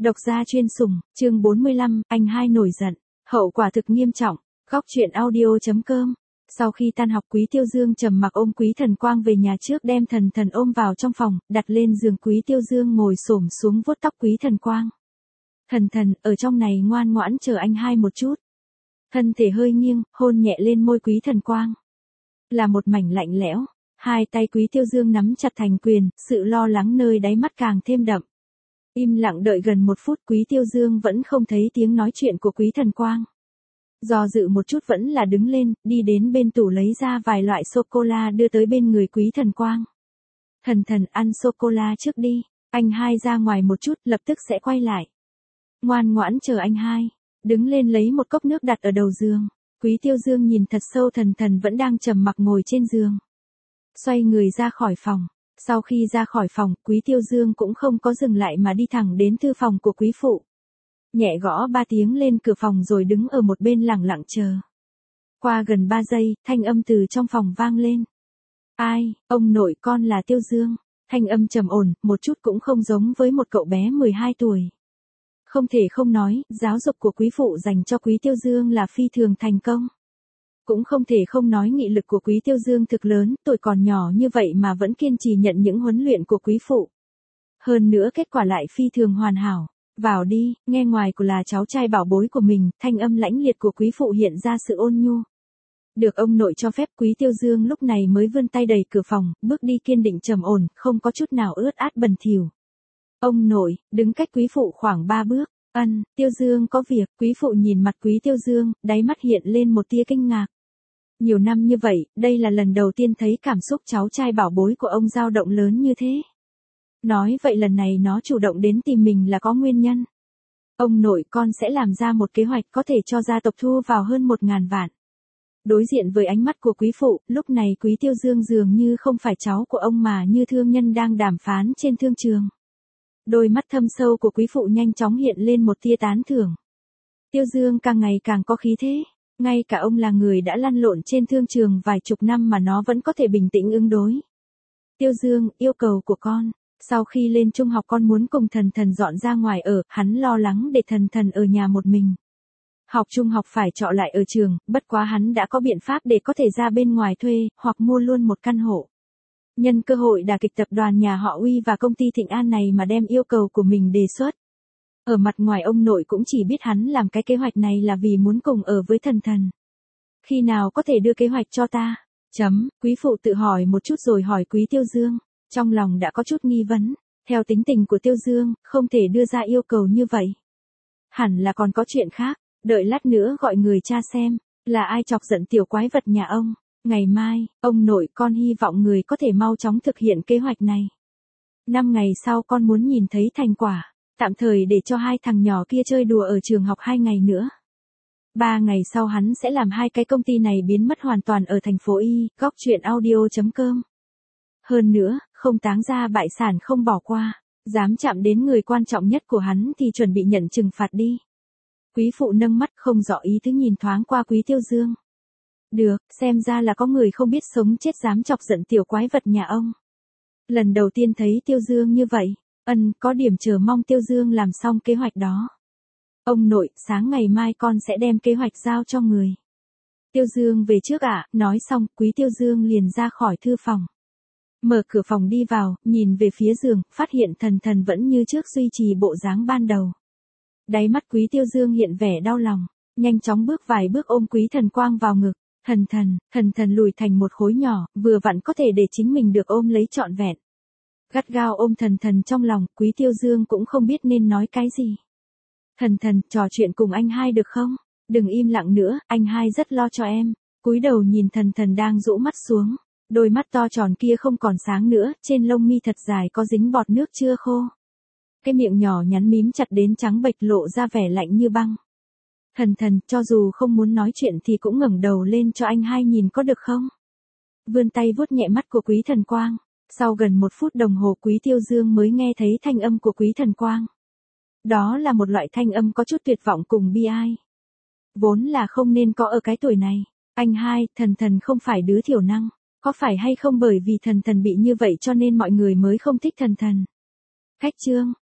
Độc gia chuyên sủng, chương 45, anh hai nổi giận, hậu quả thực nghiêm trọng. Góc truyện audio.com. Sau khi tan học Quý Tiêu Dương trầm mặc ôm Quý Thần Quang về nhà trước, đem Thần Thần ôm vào trong phòng, đặt lên giường. Quý Tiêu Dương ngồi xổm xuống vuốt tóc Quý Thần Quang. Thần Thần, ở trong này ngoan ngoãn chờ anh hai một chút. Thân thể hơi nghiêng, hôn nhẹ lên môi Quý Thần Quang. Là một mảnh lạnh lẽo, hai tay Quý Tiêu Dương nắm chặt thành quyền, sự lo lắng nơi đáy mắt càng thêm đậm. Im lặng đợi gần 1 phút, Quý Tiêu Dương vẫn không thấy tiếng nói chuyện của Quý Thần Quang. Do dự một chút vẫn là đứng lên, đi đến bên tủ lấy ra vài loại sô-cô-la đưa tới bên người Quý Thần Quang. Thần Thần, ăn sô-cô-la trước đi, anh hai ra ngoài một chút, lập tức sẽ quay lại. Ngoan ngoãn chờ anh hai. Đứng lên lấy một cốc nước đặt ở đầu giường. Quý Tiêu Dương nhìn thật sâu Thần Thần vẫn đang trầm mặc ngồi trên giường. Xoay người ra khỏi phòng. Sau khi ra khỏi phòng, Quý Tiêu Dương cũng không có dừng lại mà đi thẳng đến thư phòng của quý phụ. Nhẹ gõ 3 tiếng lên cửa phòng rồi đứng ở một bên lẳng lặng chờ. Qua gần 3 giây, thanh âm từ trong phòng vang lên. Ai, ông nội, con là Tiêu Dương. Thanh âm trầm ổn, một chút cũng không giống với một cậu bé 12 tuổi. Không thể không nói, giáo dục của quý phụ dành cho Quý Tiêu Dương là phi thường thành công. Cũng không thể không nói nghị lực của Quý Tiêu Dương thực lớn, tuổi còn nhỏ như vậy mà vẫn kiên trì nhận những huấn luyện của quý phụ. Hơn nữa kết quả lại phi thường hoàn hảo. Vào đi, nghe ngoài của là cháu trai bảo bối của mình, thanh âm lãnh liệt của quý phụ hiện ra sự ôn nhu. Được ông nội cho phép, Quý Tiêu Dương lúc này mới vươn tay đẩy cửa phòng, bước đi kiên định trầm ổn, không có chút nào ướt át bẩn thỉu. Ông nội, đứng cách quý phụ khoảng 3 bước. Tiêu Dương có việc. Quý phụ nhìn mặt Quý Tiêu Dương, đáy mắt hiện lên một tia kinh ngạc. Nhiều năm như vậy, đây là lần đầu tiên thấy cảm xúc cháu trai bảo bối của ông dao động lớn như thế. Nói vậy lần này nó chủ động đến tìm mình là có nguyên nhân. Ông nội, con sẽ làm ra một kế hoạch có thể cho gia tộc thu vào hơn 1.000 vạn. Đối diện với ánh mắt của quý phụ, lúc này Quý Tiêu Dương dường như không phải cháu của ông mà như thương nhân đang đàm phán trên thương trường. Đôi mắt thâm sâu của quý phụ nhanh chóng hiện lên một tia tán thưởng. Tiêu Dương càng ngày càng có khí thế. Ngay cả ông là người đã lăn lộn trên thương trường vài chục năm mà nó vẫn có thể bình tĩnh ứng đối. Tiêu Dương, yêu cầu của con. Sau khi lên trung học con muốn cùng Thần Thần dọn ra ngoài ở, hắn lo lắng để Thần Thần ở nhà một mình. Học trung học phải trọ lại ở trường, bất quá hắn đã có biện pháp để có thể ra bên ngoài thuê, hoặc mua luôn một căn hộ. Nhân cơ hội đả kích tập đoàn nhà họ Uy và công ty Thịnh An này mà đem yêu cầu của mình đề xuất. Ở mặt ngoài ông nội cũng chỉ biết hắn làm cái kế hoạch này là vì muốn cùng ở với Thần Thần. Khi nào có thể đưa kế hoạch cho ta? Quý phụ tự hỏi một chút rồi hỏi Quý Tiêu Dương. Trong lòng đã có chút nghi vấn. Theo tính tình của Tiêu Dương, không thể đưa ra yêu cầu như vậy. Hẳn là còn có chuyện khác. Đợi lát nữa gọi người cha xem, là ai chọc giận tiểu quái vật nhà ông. Ngày mai, ông nội, con hy vọng người có thể mau chóng thực hiện kế hoạch này. 5 ngày sau con muốn nhìn thấy thành quả. Tạm thời để cho 2 thằng nhỏ kia chơi đùa ở trường học 2 ngày nữa. 3 ngày sau hắn sẽ làm 2 cái công ty này biến mất hoàn toàn ở thành phố Y. Góc truyện audio.com. Hơn nữa, không táng ra bại sản không bỏ qua. Dám chạm đến người quan trọng nhất của hắn thì chuẩn bị nhận trừng phạt đi. Quý phụ nâng mắt không rõ ý tứ nhìn thoáng qua Quý Tiêu Dương. Được, xem ra là có người không biết sống chết dám chọc giận tiểu quái vật nhà ông. Lần đầu tiên thấy Tiêu Dương như vậy. Có điểm chờ mong Tiêu Dương làm xong kế hoạch đó. Ông nội, sáng ngày mai con sẽ đem kế hoạch giao cho người. Tiêu Dương về trước ạ. Nói xong, Quý Tiêu Dương liền ra khỏi thư phòng. Mở cửa phòng đi vào, nhìn về phía giường, phát hiện Thần Thần vẫn như trước duy trì bộ dáng ban đầu. Đáy mắt Quý Tiêu Dương hiện vẻ đau lòng, nhanh chóng bước vài bước ôm Quý Thần Quang vào ngực. Thần Thần lùi thành một khối nhỏ, vừa vặn có thể để chính mình được ôm lấy trọn vẹn. Gắt gao ôm Thần Thần trong lòng, Quý Tiêu Dương cũng không biết nên nói cái gì. Thần Thần, trò chuyện cùng anh hai được không? Đừng im lặng nữa, anh hai rất lo cho em. Cúi đầu nhìn Thần Thần đang rũ mắt xuống. Đôi mắt to tròn kia không còn sáng nữa, trên lông mi thật dài có dính bọt nước chưa khô. Cái miệng nhỏ nhắn mím chặt đến trắng bệch lộ ra vẻ lạnh như băng. Thần Thần, cho dù không muốn nói chuyện thì cũng ngẩng đầu lên cho anh hai nhìn có được không? Vươn tay vuốt nhẹ mắt của Quý Thần Quang. Sau gần 1 phút đồng hồ Quý Tiêu Dương mới nghe thấy thanh âm của Quý Thần Quang. Đó là một loại thanh âm có chút tuyệt vọng cùng bi ai. Vốn là không nên có ở cái tuổi này. Anh hai, Thần Thần không phải đứa thiểu năng. Có phải hay không bởi vì Thần Thần bị như vậy cho nên mọi người mới không thích Thần Thần? Khách chương.